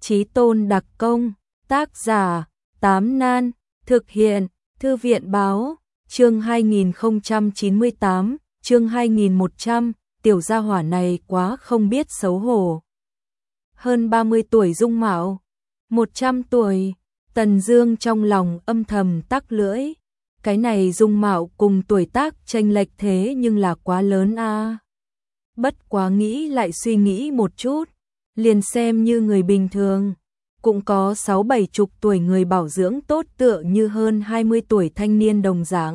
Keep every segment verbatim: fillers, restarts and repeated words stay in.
Chí Tôn đặc công, tác giả, Tám Nan, thực hiện, Thư viện báo, chương hai nghìn không trăm chín mươi tám, chương hai nghìn một trăm, tiểu gia hỏa này quá không biết xấu hổ. Hơn ba mươi tuổi dung mạo, một trăm tuổi, Tần Dương trong lòng âm thầm tắc lưỡi. Cái này dung mạo cùng tuổi tác chênh lệch thế nhưng là quá lớn a. À. Bất quá nghĩ lại suy nghĩ một chút, liền xem như người bình thường, cũng có sáu bảy chục tuổi người bảo dưỡng tốt tựa như hơn hai mươi tuổi thanh niên đồng dạng.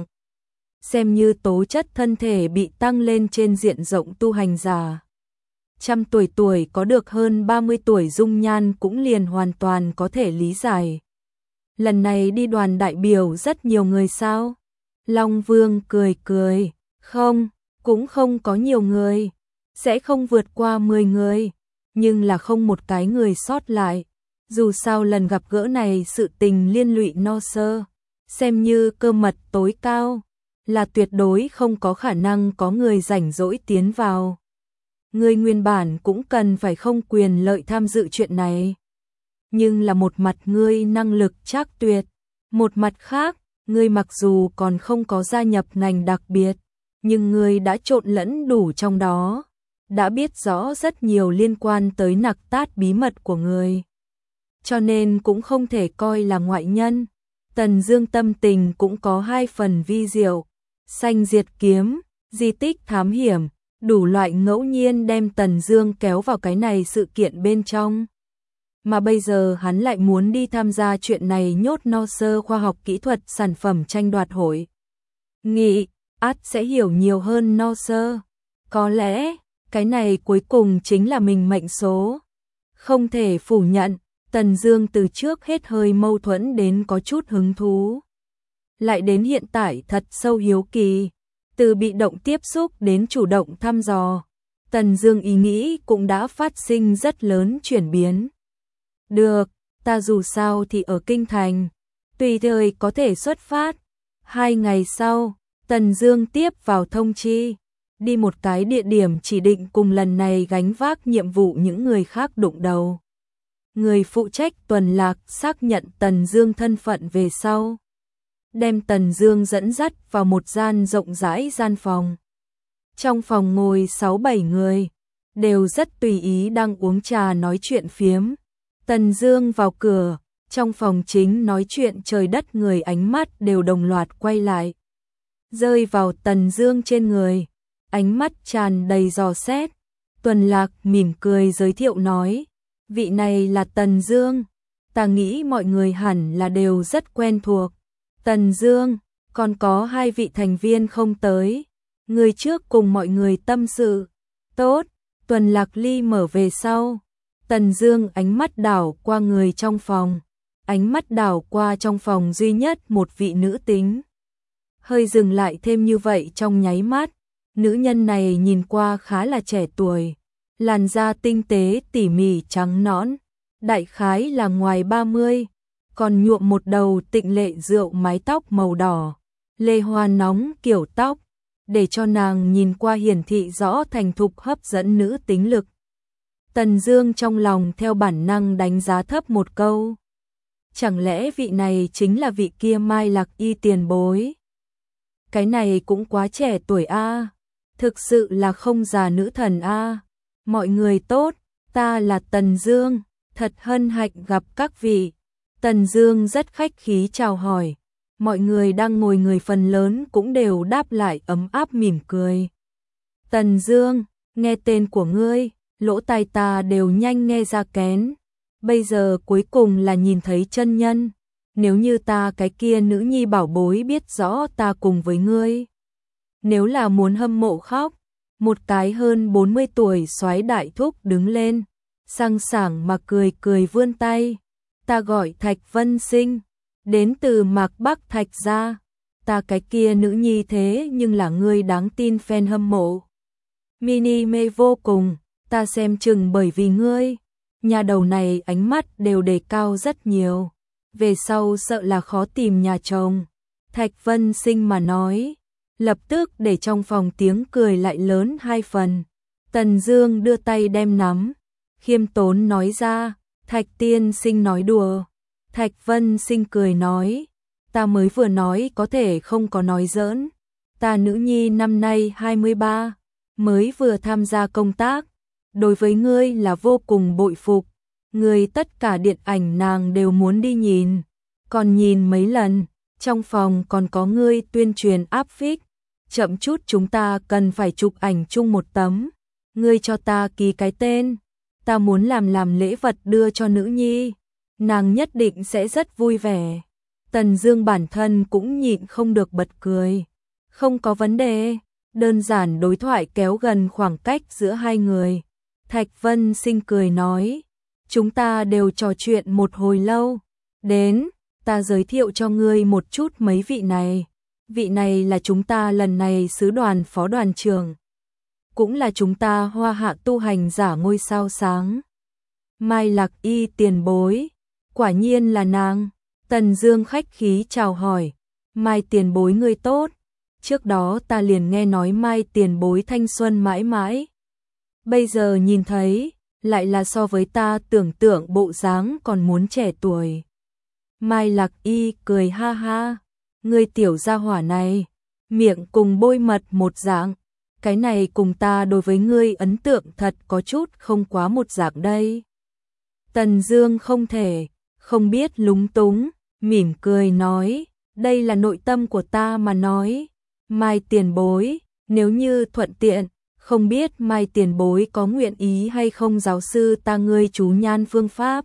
Xem như tố chất thân thể bị tăng lên trên diện rộng tu hành giả. Trăm tuổi tuổi có được hơn ba mươi tuổi dung nhan cũng liền hoàn toàn có thể lý giải. Lần này đi đoàn đại biểu rất nhiều người sao? Long Vương cười cười, không, cũng không có nhiều người, sẽ không vượt qua mười người, nhưng là không một cái người sót lại. Dù sao lần gặp gỡ này sự tình liên lụy no sơ, xem như cơ mật tối cao, là tuyệt đối không có khả năng có người rảnh rỗi tiến vào. Người nguyên bản cũng cần phải không quyền lợi tham dự chuyện này. Nhưng là một mặt ngươi năng lực trác tuyệt, một mặt khác, ngươi mặc dù còn không có gia nhập ngành đặc biệt, nhưng ngươi đã trộn lẫn đủ trong đó, đã biết rõ rất nhiều liên quan tới nặc tát bí mật của ngươi. Cho nên cũng không thể coi là ngoại nhân. Tần Dương tâm tình cũng có hai phần vi diệu, sanh diệt kiếm, di tích thám hiểm, đủ loại ngẫu nhiên đem Tần Dương kéo vào cái này sự kiện bên trong. Mà bây giờ hắn lại muốn đi tham gia chuyện này nhốt no sơ khoa học kỹ thuật sản phẩm tranh đoạt hội. Nghĩ, át sẽ hiểu nhiều hơn no sơ. Có lẽ, cái này cuối cùng chính là mình mệnh số. Không thể phủ nhận, Tần Dương từ trước hết hơi mâu thuẫn đến có chút hứng thú. Lại đến hiện tại thật sâu hiếu kỳ, từ bị động tiếp xúc đến chủ động thăm dò. Tần Dương ý nghĩ cũng đã phát sinh rất lớn chuyển biến. Được, ta dù sao thì ở Kinh Thành, tùy thời có thể xuất phát. Hai ngày sau, Tần Dương tiếp vào thông chi, đi một cái địa điểm chỉ định cùng lần này gánh vác nhiệm vụ những người khác đụng đầu. Người phụ trách tuần lạc xác nhận Tần Dương thân phận về sau, đem Tần Dương dẫn dắt vào một gian rộng rãi gian phòng. Trong phòng ngồi sáu bảy người, đều rất tùy ý đang uống trà nói chuyện phiếm. Tần Dương vào cửa, trong phòng chính nói chuyện trời đất người ánh mắt đều đồng loạt quay lại, rơi vào Tần Dương trên người, ánh mắt tràn đầy dò xét. Tuần Lạc mỉm cười giới thiệu nói, vị này là Tần Dương, ta nghĩ mọi người hẳn là đều rất quen thuộc. Tần Dương, còn có hai vị thành viên không tới, người trước cùng mọi người tâm sự. Tốt, Tuần Lạc ly mở về sau. Tần Dương ánh mắt đảo qua người trong phòng, ánh mắt đảo qua trong phòng duy nhất một vị nữ tính. Hơi dừng lại thêm như vậy trong nháy mắt, nữ nhân này nhìn qua khá là trẻ tuổi, làn da tinh tế tỉ mỉ trắng nõn, đại khái là ngoài ba mươi, còn nhuộm một đầu tịnh lệ rượu mái tóc màu đỏ, lê hoa nóng kiểu tóc, để cho nàng nhìn qua hiển thị rõ thành thục hấp dẫn nữ tính lực. Tần Dương trong lòng theo bản năng đánh giá thấp một câu. Chẳng lẽ vị này chính là vị kia Mai Lạc Y tiền bối? Cái này cũng quá trẻ tuổi a, à. Thực sự là không già nữ thần a. À. Mọi người tốt, ta là Tần Dương, thật hân hạnh gặp các vị. Tần Dương rất khách khí chào hỏi. Mọi người đang ngồi người phần lớn cũng đều đáp lại ấm áp mỉm cười. Tần Dương, nghe tên của ngươi, lỗ tai ta đều nhanh nghe ra kén. Bây giờ cuối cùng là nhìn thấy chân nhân. Nếu như ta cái kia nữ nhi bảo bối biết rõ ta cùng với ngươi, nếu là muốn hâm mộ khóc. Một cái hơn bốn mươi tuổi soái đại thúc đứng lên, sang sảng mà cười cười vươn tay. Ta gọi Thạch Vân Sinh, đến từ Mạc Bắc Thạch gia. Ta cái kia nữ nhi thế nhưng là ngươi đáng tin fan hâm mộ. Mini mê vô cùng, ta xem chừng bởi vì ngươi. Nhà đầu này ánh mắt đều đề cao rất nhiều, về sau sợ là khó tìm nhà chồng. Thạch Vân Sinh mà nói, lập tức để trong phòng tiếng cười lại lớn hai phần. Tần Dương đưa tay đem nắm, khiêm tốn nói ra, Thạch tiên sinh nói đùa. Thạch Vân Sinh cười nói, ta mới vừa nói có thể không có nói giỡn. Ta nữ nhi năm nay hai mươi ba, mới vừa tham gia công tác, đối với ngươi là vô cùng bội phục. Ngươi tất cả điện ảnh nàng đều muốn đi nhìn, còn nhìn mấy lần, trong phòng còn có ngươi tuyên truyền áp phích. Chậm chút chúng ta cần phải chụp ảnh chung một tấm, ngươi cho ta ký cái tên, ta muốn làm làm lễ vật đưa cho nữ nhi, nàng nhất định sẽ rất vui vẻ. Tần Dương bản thân cũng nhịn không được bật cười. Không có vấn đề, đơn giản đối thoại kéo gần khoảng cách giữa hai người. Thạch Vân Sinh cười nói, chúng ta đều trò chuyện một hồi lâu, đến, ta giới thiệu cho ngươi một chút mấy vị này. Vị này là chúng ta lần này sứ đoàn phó đoàn trưởng, cũng là chúng ta Hoa Hạ tu hành giả ngôi sao sáng. Mai Lạc Y tiền bối, quả nhiên là nàng. Tần Dương khách khí chào hỏi, Mai tiền bối ngươi tốt, trước đó ta liền nghe nói Mai tiền bối thanh xuân mãi mãi. Bây giờ nhìn thấy, lại là so với ta tưởng tượng bộ dáng còn muốn trẻ tuổi. Mai Lạc Y cười ha ha, ngươi tiểu gia hỏa này, miệng cùng bôi mật một dạng, cái này cùng ta đối với ngươi ấn tượng thật có chút không quá một dạng đây. Tần Dương không thể, không biết lúng túng, mỉm cười nói, đây là nội tâm của ta mà nói. Mai tiền bối, nếu như thuận tiện, không biết Mai tiền bối có nguyện ý hay không giáo sư ta ngươi chú nhan phương pháp.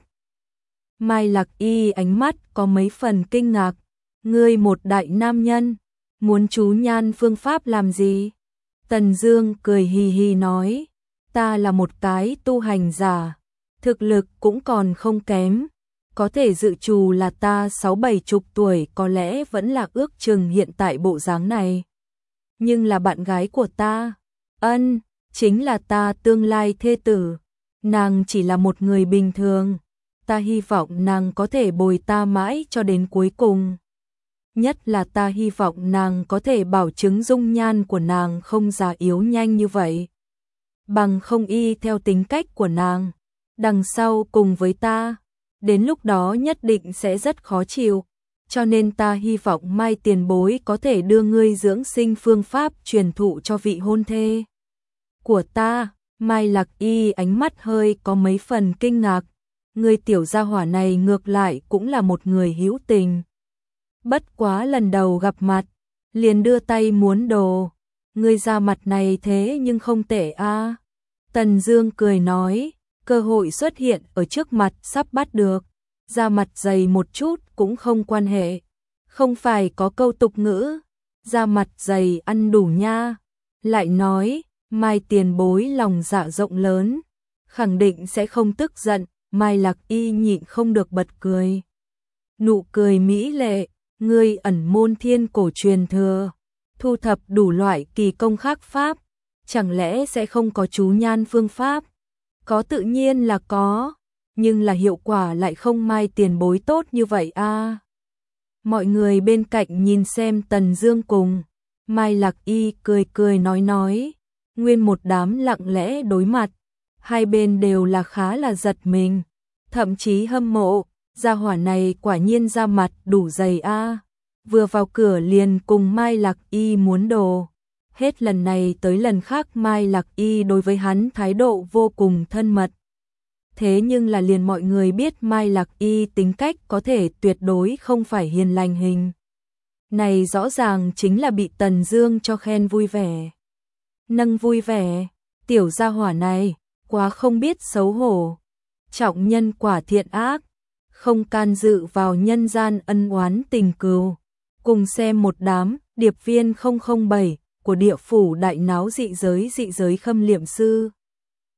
Mai Lạc Y ánh mắt có mấy phần kinh ngạc, ngươi một đại nam nhân, muốn chú nhan phương pháp làm gì? Tần Dương cười hì hì nói, ta là một cái tu hành giả, thực lực cũng còn không kém, có thể dự trù là ta sáu bảy chục tuổi có lẽ vẫn là ước chừng hiện tại bộ dáng này. Nhưng là bạn gái của ta, ân, chính là ta tương lai thê tử, nàng chỉ là một người bình thường, ta hy vọng nàng có thể bồi ta mãi cho đến cuối cùng. Nhất là ta hy vọng nàng có thể bảo chứng dung nhan của nàng không già yếu nhanh như vậy. Bằng không y theo tính cách của nàng, đằng sau cùng với ta, đến lúc đó nhất định sẽ rất khó chịu. Cho nên ta hy vọng Mai tiền bối có thể đưa ngươi dưỡng sinh phương pháp truyền thụ cho vị hôn thê của ta. Mai Lạc Y ánh mắt hơi có mấy phần kinh ngạc, ngươi tiểu gia hỏa này ngược lại cũng là một người hữu tình. Bất quá lần đầu gặp mặt, liền đưa tay muốn đồ, ngươi ra mặt này thế nhưng không tệ a. Tần Dương cười nói, cơ hội xuất hiện ở trước mặt sắp bắt được, ra mặt dày một chút cũng không quan hệ. Không phải có câu tục ngữ, ra mặt dày ăn đủ nha. Lại nói, Mai tiền bối lòng dạ rộng lớn, khẳng định sẽ không tức giận. Mai Lạc Y nhịn không được bật cười. Nụ cười mỹ lệ, ngươi ẩn môn thiên cổ truyền thừa, thu thập đủ loại kỳ công khắc pháp, chẳng lẽ sẽ không có chú nhan phương pháp? Có tự nhiên là có, nhưng là hiệu quả lại không Mai tiền bối tốt như vậy a. À. Mọi người bên cạnh nhìn xem Tần Dương cùng Mai Lạc Y cười cười nói nói, nguyên một đám lặng lẽ đối mặt, hai bên đều là khá là giật mình, thậm chí hâm mộ, gia hỏa này quả nhiên ra mặt đủ dày a. À. Vừa vào cửa liền cùng Mai Lạc Y muốn đồ, hết lần này tới lần khác Mai Lạc Y đối với hắn thái độ vô cùng thân mật. Thế nhưng là liền mọi người biết Mai Lạc Y tính cách có thể tuyệt đối không phải hiền lành hình. Này rõ ràng chính là bị Tần Dương cho khen vui vẻ. Nâng vui vẻ, tiểu gia hỏa này, quá không biết xấu hổ. Trọng nhân quả thiện ác, không can dự vào nhân gian ân oán tình cừu. Cùng xem một đám điệp viên không không bảy của địa phủ đại náo dị giới dị giới khâm liệm sư.